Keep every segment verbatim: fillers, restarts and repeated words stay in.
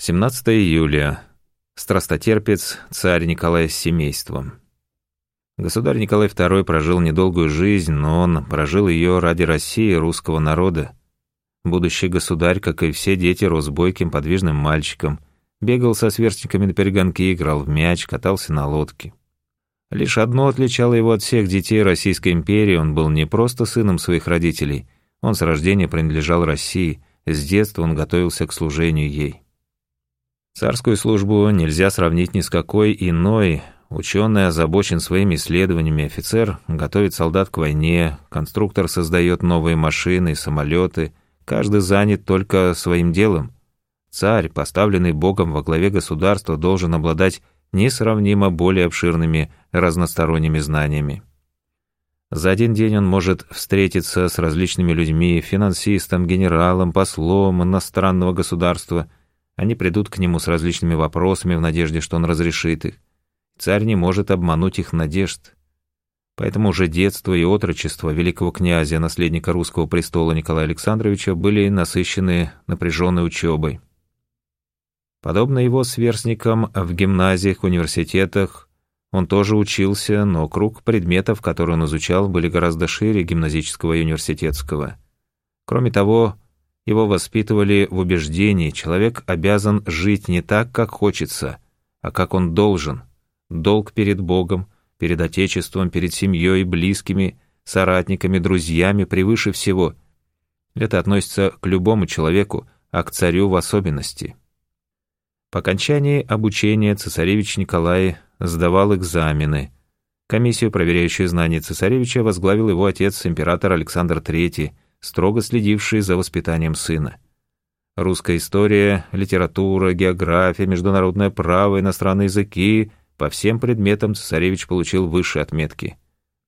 семнадцатое июля. Страстотерпец царь Николай с семейством. Государь Николай второй прожил недолгую жизнь, но он прожил ее ради России и русского народа. Будущий государь, как и все дети, рос бойким, подвижным мальчиком, бегал со сверстниками на перегонки, играл в мяч, катался на лодке. Лишь одно отличало его от всех детей Российской империи: он был не просто сыном своих родителей, он с рождения принадлежал России, с детства он готовился к служению ей. Царскую службу нельзя сравнить ни с какой иной. Ученый озабочен своими исследованиями, офицер готовит солдат к войне, конструктор создает новые машины и самолеты, каждый занят только своим делом. Царь, поставленный Богом во главе государства, должен обладать несравнимо более обширными разносторонними знаниями. За один день он может встретиться с различными людьми, финансистом, генералом, послом иностранного государства. Они придут к нему с различными вопросами в надежде, что он разрешит их. Царь не может обмануть их надежд. Поэтому уже детство и отрочество великого князя, наследника русского престола Николая Александровича, были насыщены напряженной учебой. Подобно его сверстникам в гимназиях, университетах, он тоже учился, но круг предметов, которые он изучал, были гораздо шире гимназического и университетского. Кроме того, его воспитывали в убеждении: человек обязан жить не так, как хочется, а как он должен. Долг перед Богом, перед Отечеством, перед семьей, близкими, соратниками, друзьями превыше всего. Это относится к любому человеку, а к царю в особенности. По окончании обучения цесаревич Николай сдавал экзамены. Комиссию, проверяющую знания цесаревича, возглавил его отец, император Александр третий, строго следивший за воспитанием сына. Русская история, литература, география, международное право, иностранные языки — по всем предметам цесаревич получил высшие отметки.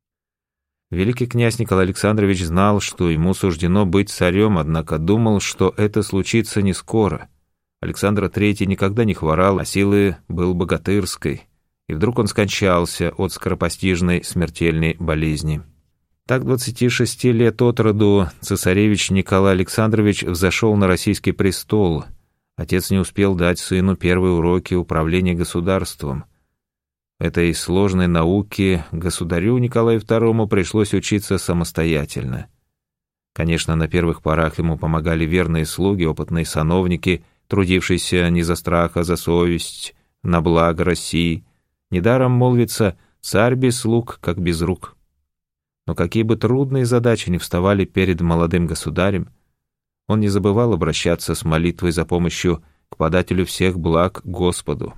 Великий князь Николай Александрович знал, что ему суждено быть царем, однако думал, что это случится не скоро. Александр третий никогда не хворал, а силы был богатырской, и вдруг он скончался от скоропостижной смертельной болезни. Так, двадцати шести лет от роду, цесаревич Николай Александрович взошел на российский престол. Отец не успел дать сыну первые уроки управления государством. Этой сложной науке государю Николаю второму пришлось учиться самостоятельно. Конечно, на первых порах ему помогали верные слуги, опытные сановники, трудившиеся не за страх, а за совесть, на благо России. Недаром молвится: «Царь без слуг, как без рук». Но какие бы трудные задачи ни вставали перед молодым государем, он не забывал обращаться с молитвой за помощью к подателю всех благ Господу.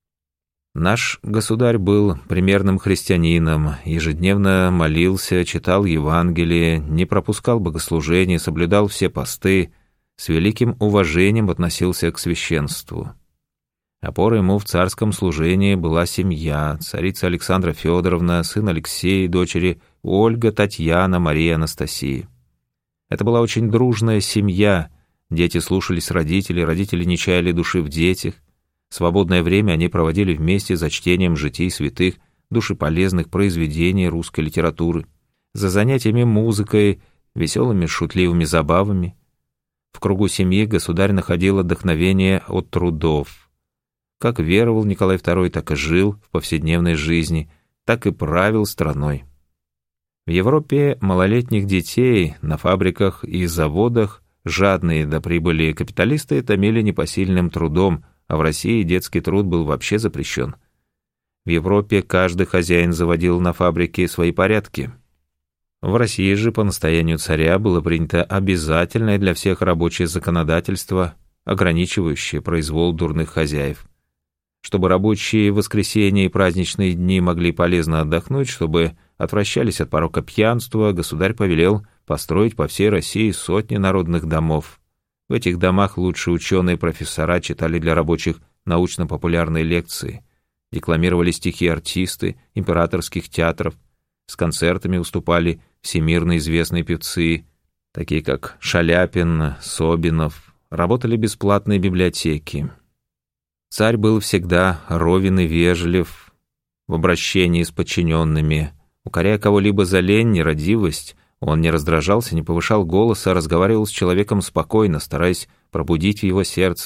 Наш государь был примерным христианином, ежедневно молился, читал Евангелие, не пропускал богослужений, соблюдал все посты, с великим уважением относился к священству. Опорой ему в царском служении была семья: царица Александра Федоровна, сын Алексей, дочери Ольга, Татьяна, Мария, Анастасия. Это была очень дружная семья, дети слушались родителей, родители не чаяли души в детях. Свободное время они проводили вместе за чтением житий святых, душеполезных произведений русской литературы, за занятиями музыкой, веселыми шутливыми забавами. В кругу семьи государь находил отдохновение от трудов. Как веровал Николай второй, так и жил в повседневной жизни, так и правил страной. В Европе малолетних детей на фабриках и заводах жадные до прибыли капиталисты томили непосильным трудом, а в России детский труд был вообще запрещен. В Европе каждый хозяин заводил на фабрике свои порядки. В России же по настоянию царя было принято обязательное для всех рабочее законодательство, ограничивающее произвол дурных хозяев. Чтобы рабочие в воскресенья и праздничные дни могли полезно отдохнуть, чтобы отвращались от порока пьянства, государь повелел построить по всей России сотни народных домов. В этих домах лучшие ученые и профессора читали для рабочих научно-популярные лекции, декламировали стихи артисты императорских театров, с концертами выступали всемирно известные певцы, такие как Шаляпин, Собинов, работали бесплатные библиотеки. Царь был всегда ровен и вежлив в обращении с подчиненными. Укоряя кого-либо за лень, нерадивость, он не раздражался, не повышал голоса, разговаривал с человеком спокойно, стараясь пробудить в его сердце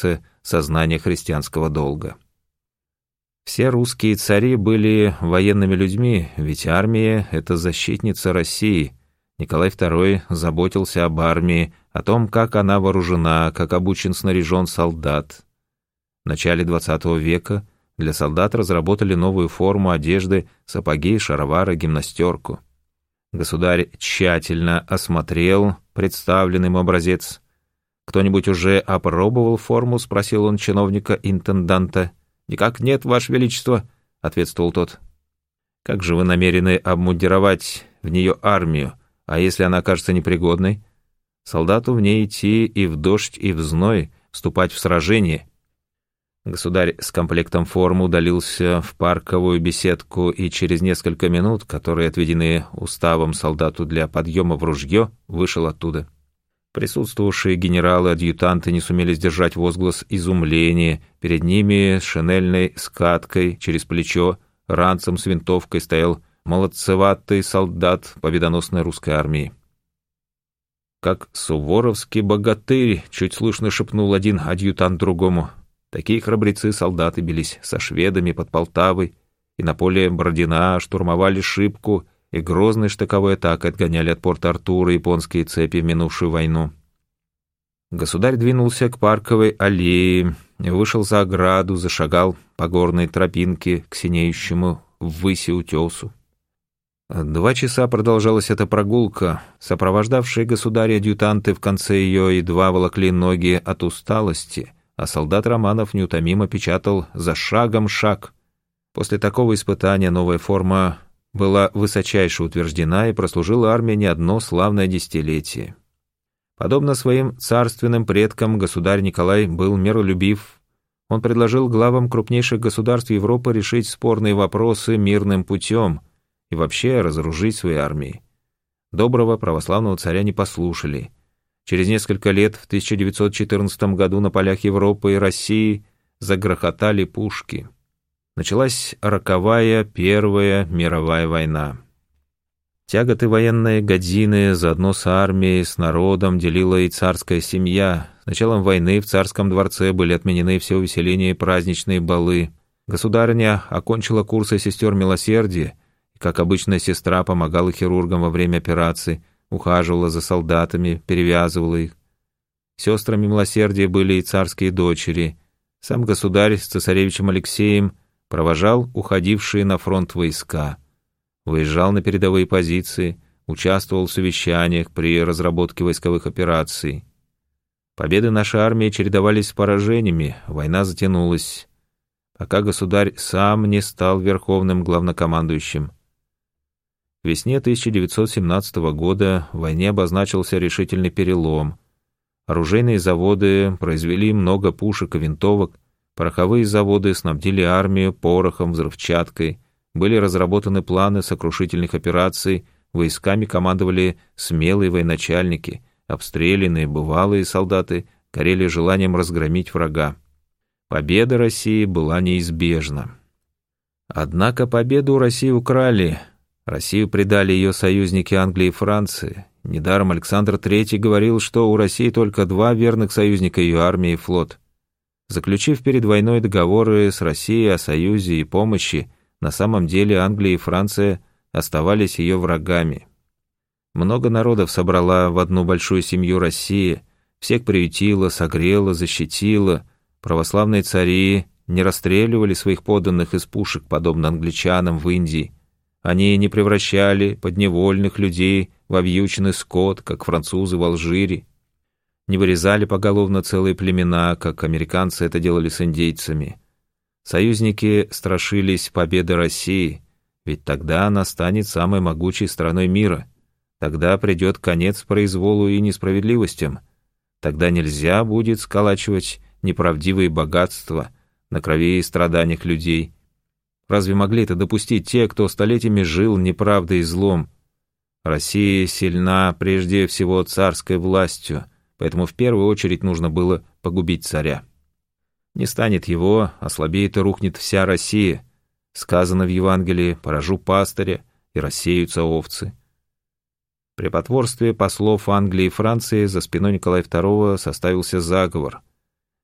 сознание христианского долга. Все русские цари были военными людьми, ведь армия — это защитница России. Николай второй заботился об армии, о том, как она вооружена, как обучен, снаряжен солдат. В начале двадцатого века для солдат разработали новую форму одежды, сапоги, шаровары, гимнастерку. Государь тщательно осмотрел представленный ему образец. «Кто-нибудь уже опробовал форму?» — спросил он чиновника-интенданта. «Никак нет, Ваше Величество», — ответствовал тот. «Как же вы намерены обмундировать в нее армию, а если она окажется непригодной? Солдату в ней идти и в дождь, и в зной, вступать в сражение». Государь с комплектом формы удалился в парковую беседку и через несколько минут, которые отведены уставом солдату для подъема в ружье, вышел оттуда. Присутствовавшие генералы-адъютанты не сумели сдержать возглас изумления. Перед ними с шинельной скаткой через плечо, ранцем с винтовкой стоял молодцеватый солдат победоносной русской армии. «Как суворовский богатырь!» — чуть слышно шепнул один адъютант другому. Такие храбрецы-солдаты бились со шведами под Полтавой и на поле Бородина, штурмовали Шипку и грозной штыковой атакой отгоняли от порта Артура японские цепи в минувшую войну. Государь двинулся к парковой аллее, вышел за ограду, зашагал по горной тропинке к синеющему ввыси утесу. Два часа продолжалась эта прогулка. Сопровождавшие государя-адъютанты в конце ее едва волокли ноги от усталости, а солдат Романов неутомимо печатал за шагом шаг. После такого испытания новая форма была высочайше утверждена и прослужила армии не одно славное десятилетие. Подобно своим царственным предкам, государь Николай был миролюбив. Он предложил главам крупнейших государств Европы решить спорные вопросы мирным путем и вообще разоружить свои армии. Доброго православного царя не послушали. Через несколько лет, в тысяча девятьсот четырнадцатом году, на полях Европы и России загрохотали пушки. Началась роковая Первая мировая война. Тяготы военной годины заодно с армией, с народом делила и царская семья. С началом войны в царском дворце были отменены все увеселения и праздничные балы. Государыня окончила курсы сестер милосердия, и, как обычная сестра, помогала хирургам во время операций, ухаживала за солдатами, перевязывала их. Сестрами милосердия были и царские дочери. Сам государь с цесаревичем Алексеем провожал уходившие на фронт войска, выезжал на передовые позиции, участвовал в совещаниях при разработке войсковых операций. Победы нашей армии чередовались с поражениями, война затянулась, пока государь сам не стал верховным главнокомандующим. К весне тысяча девятьсот семнадцатого года в войне обозначился решительный перелом. Оружейные заводы произвели много пушек и винтовок, пороховые заводы снабдили армию порохом, взрывчаткой, были разработаны планы сокрушительных операций, войсками командовали смелые военачальники, обстрелянные бывалые солдаты горели желанием разгромить врага. Победа России была неизбежна. Однако победу у России украли. Россию предали ее союзники Англии и Франции. Недаром Александр Третий говорил, что у России только два верных союзника ее армии и флот. Заключив перед войной договоры с Россией о союзе и помощи, на самом деле Англия и Франция оставались ее врагами. Много народов собрала в одну большую семью Россия, всех приютила, согрела, защитила. Православные цари не расстреливали своих подданных из пушек, подобно англичанам в Индии. Они не превращали подневольных людей в объюченный скот, как французы в Алжире. Не вырезали поголовно целые племена, как американцы это делали с индейцами. Союзники страшились победы России, ведь тогда она станет самой могучей страной мира. Тогда придет конец произволу и несправедливостям. Тогда нельзя будет сколачивать неправдивые богатства на крови и страданиях людей. Разве могли это допустить те, кто столетиями жил неправдой и злом? Россия сильна прежде всего царской властью, поэтому в первую очередь нужно было погубить царя. Не станет его, ослабеет и рухнет вся Россия. Сказано в Евангелии: «Поражу пастыря, и рассеются овцы». При потворстве послов Англии и Франции за спиной Николая второго составился заговор.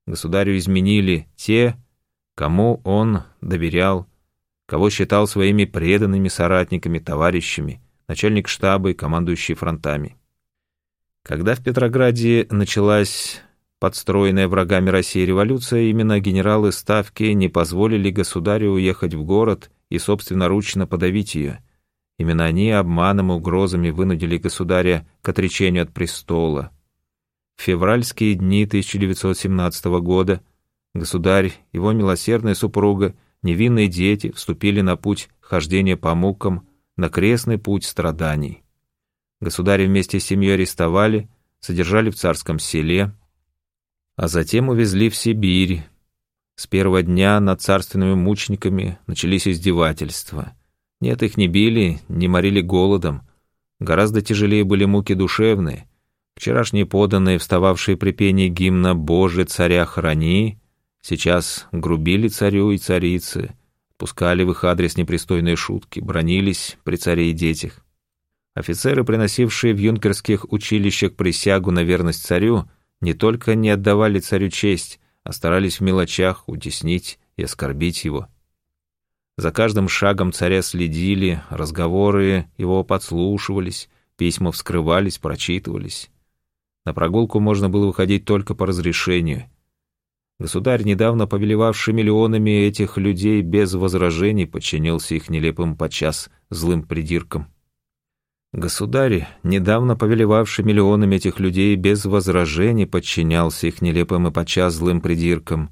Государю изменили те, кому он доверял, кого считал своими преданными соратниками, товарищами, начальник штаба и командующий фронтами. Когда в Петрограде началась подстроенная врагами России революция, именно генералы Ставки не позволили государю уехать в город и собственноручно подавить ее. Именно они обманом и угрозами вынудили государя к отречению от престола. В февральские дни тысяча девятьсот семнадцатого года государь, его милосердная супруга, невинные дети вступили на путь хождения по мукам, на крестный путь страданий. Государя вместе с семьей арестовали, содержали в Царском Селе, а затем увезли в Сибирь. С первого дня над царственными мучениками начались издевательства. Нет, их не били, не морили голодом. Гораздо тяжелее были муки душевные. Вчерашние подданные, встававшие при пении гимна «Боже, царя храни», сейчас грубили царю и царице, пускали в их адрес непристойные шутки, бранились при царе и детях. Офицеры, приносившие в юнкерских училищах присягу на верность царю, не только не отдавали царю честь, а старались в мелочах утеснить и оскорбить его. За каждым шагом царя следили, разговоры его подслушивались, письма вскрывались, прочитывались. На прогулку можно было выходить только по разрешению. Государь, недавно повелевавший миллионами этих людей, без возражений подчинился их нелепым подчас злым придиркам. Государь, недавно повелевавший миллионами этих людей, без возражений подчинялся их нелепым и подчас злым придиркам.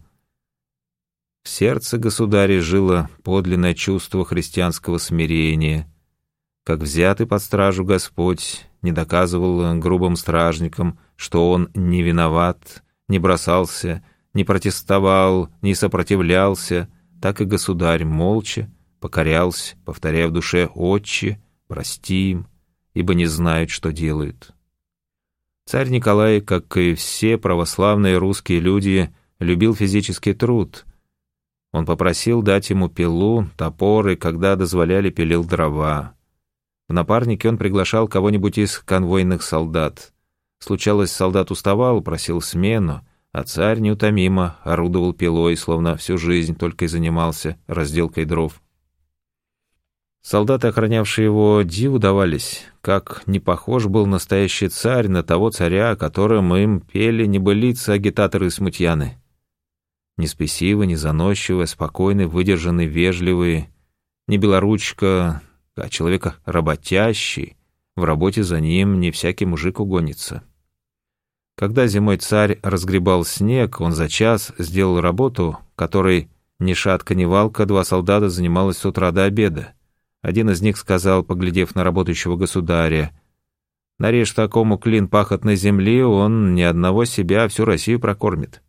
В сердце государя жило подлинное чувство христианского смирения. Как взятый под стражу Господь не доказывал грубым стражникам, что он не виноват, не бросался, не протестовал, не сопротивлялся, так и государь молча покорялся, повторяя в душе «Отче, прости им, ибо не знают, что делают». Царь Николай, как и все православные русские люди, любил физический труд. Он попросил дать ему пилу, топор и, когда дозволяли, пилил дрова. В напарнике он приглашал кого-нибудь из конвойных солдат. Случалось, солдат уставал, просил смену, а царь неутомимо орудовал пилой, словно всю жизнь только и занимался разделкой дров. Солдаты, охранявшие его, диву давались, как не похож был настоящий царь на того царя, о котором им пели небылицы агитаторы и смутьяны. Не спесивый, не заносчивый, спокойный, выдержанный, вежливый, не белоручка, а человек работящий, в работе за ним не всякий мужик угонится. Когда зимой царь разгребал снег, он за час сделал работу, которой ни шатка, ни валка два солдата занималась с утра до обеда. Один из них сказал, поглядев на работающего государя: «Нарежь такому клин пахотной земли, он ни одного себя, а всю Россию прокормит».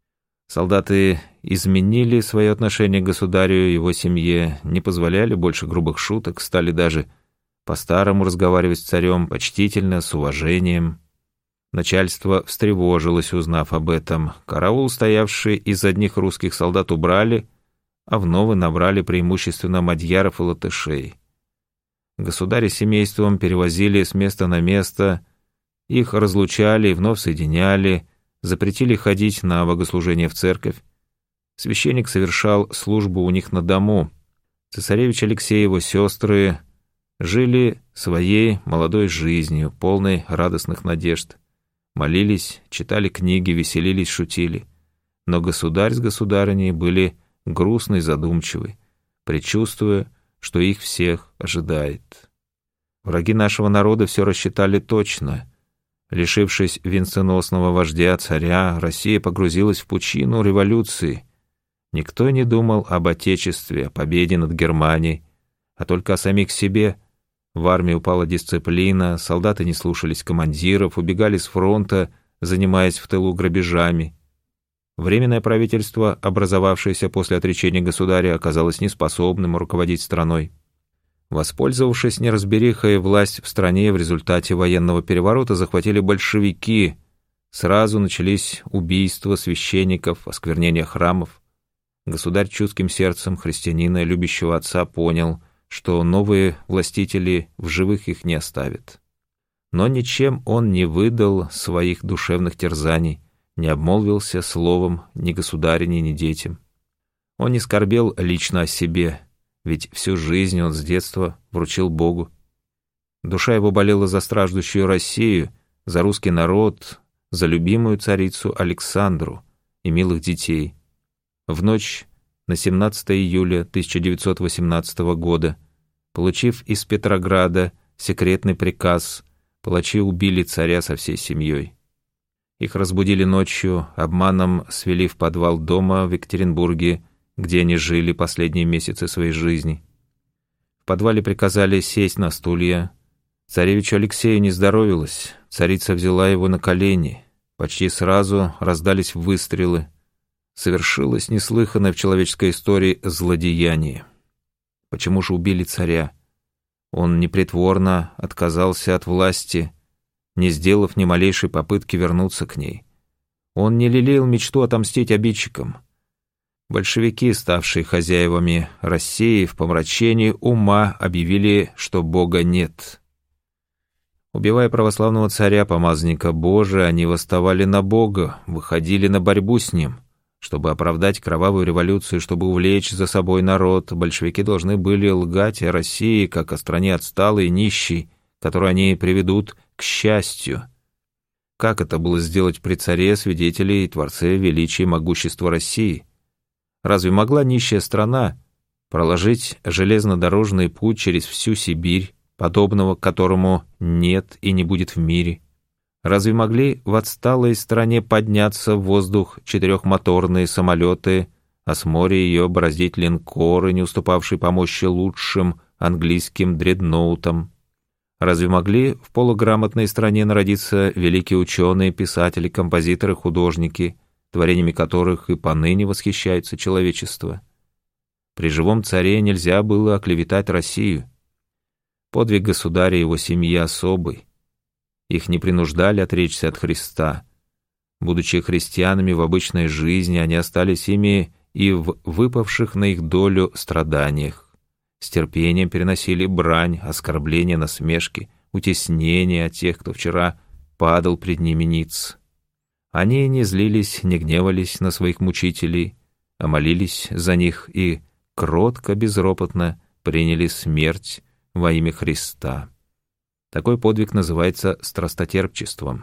Солдаты изменили свое отношение к государю и его семье, не позволяли больше грубых шуток, стали даже по-старому разговаривать с царем, почтительно, с уважением. Начальство встревожилось, узнав об этом. Караул, стоявший из одних русских солдат, убрали, а в новый набрали преимущественно мадьяров и латышей. Государя с семейством перевозили с места на место, их разлучали и вновь соединяли, запретили ходить на богослужение в церковь. Священник совершал службу у них на дому. Цесаревич Алексей и его сестры жили своей молодой жизнью, полной радостных надежд. Молились, читали книги, веселились, шутили. Но государь с государыней были грустны и задумчивы, предчувствуя, что их всех ожидает. Враги нашего народа все рассчитали точно. Лишившись венценосного вождя, царя, Россия погрузилась в пучину революции. Никто не думал об отечестве, о победе над Германией, а только о самих себе. В армии упала дисциплина, солдаты не слушались командиров, убегали с фронта, занимаясь в тылу грабежами. Временное правительство, образовавшееся после отречения государя, оказалось неспособным руководить страной. Воспользовавшись неразберихой, власть в стране в результате военного переворота захватили большевики. Сразу начались убийства священников, осквернение храмов. Государь чутким сердцем христианина, любящего отца, понял, что новые властители в живых их не оставят. Но ничем он не выдал своих душевных терзаний, не обмолвился словом ни государине, ни детям. Он не скорбел лично о себе, ведь всю жизнь он с детства вручил Богу. Душа его болела за страждущую Россию, за русский народ, за любимую царицу Александру и милых детей. В ночь на семнадцатое июля тысяча девятьсот восемнадцатого года, получив из Петрограда секретный приказ, палачи убили царя со всей семьей. Их разбудили ночью, обманом свели в подвал дома в Екатеринбурге, где они жили последние месяцы своей жизни. В подвале приказали сесть на стулья. Царевичу Алексею не здоровилось, царица взяла его на колени. Почти сразу раздались выстрелы. Совершилось неслыханное в человеческой истории злодеяние. Почему же убили царя? Он непритворно отказался от власти, не сделав ни малейшей попытки вернуться к ней. Он не лелеял мечту отомстить обидчикам. Большевики, ставшие хозяевами России, в помрачении ума объявили, что Бога нет. Убивая православного царя, помазанника Божия, они восставали на Бога, выходили на борьбу с ним. Чтобы оправдать кровавую революцию, чтобы увлечь за собой народ, большевики должны были лгать о России, как о стране отсталой и нищей, которую они приведут к счастью. Как это было сделать при царе, свидетеле и творце величия и могущества России? Разве могла нищая страна проложить железнодорожный путь через всю Сибирь, подобного которому нет и не будет в мире? Разве могли в отсталой стране подняться в воздух четырехмоторные самолеты, а с моря ее бороздить линкоры, не уступавшие по мощи лучшим английским дредноутам? Разве могли в полуграмотной стране народиться великие ученые, писатели, композиторы, художники, творениями которых и поныне восхищается человечество? При живом царе нельзя было оклеветать Россию. Подвиг государя и его семьи особый. Их не принуждали отречься от Христа. Будучи христианами в обычной жизни, они остались ими и в выпавших на их долю страданиях. С терпением переносили брань, оскорбления, насмешки, утеснения от тех, кто вчера падал пред ними ниц. Они не злились, не гневались на своих мучителей, а молились за них и кротко, безропотно приняли смерть во имя Христа. Такой подвиг называется страстотерпчеством.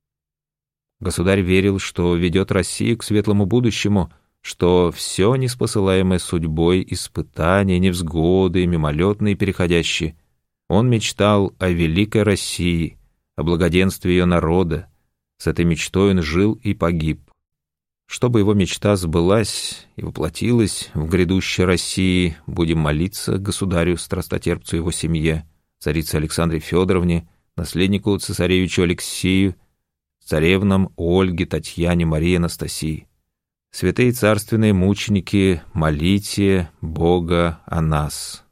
Государь верил, что ведет Россию к светлому будущему, что все неспосылаемое судьбой, испытания, невзгоды, мимолетные и переходящие. Он мечтал о великой России, о благоденствии ее народа. С этой мечтой он жил и погиб. Чтобы его мечта сбылась и воплотилась в грядущей России, будем молиться государю-страстотерпцу и его семье, царице Александре Федоровне, наследнику цесаревичу Алексею, царевнам Ольге, Татьяне, Марии, Анастасии. Святые царственные мученики, молите Бога о нас.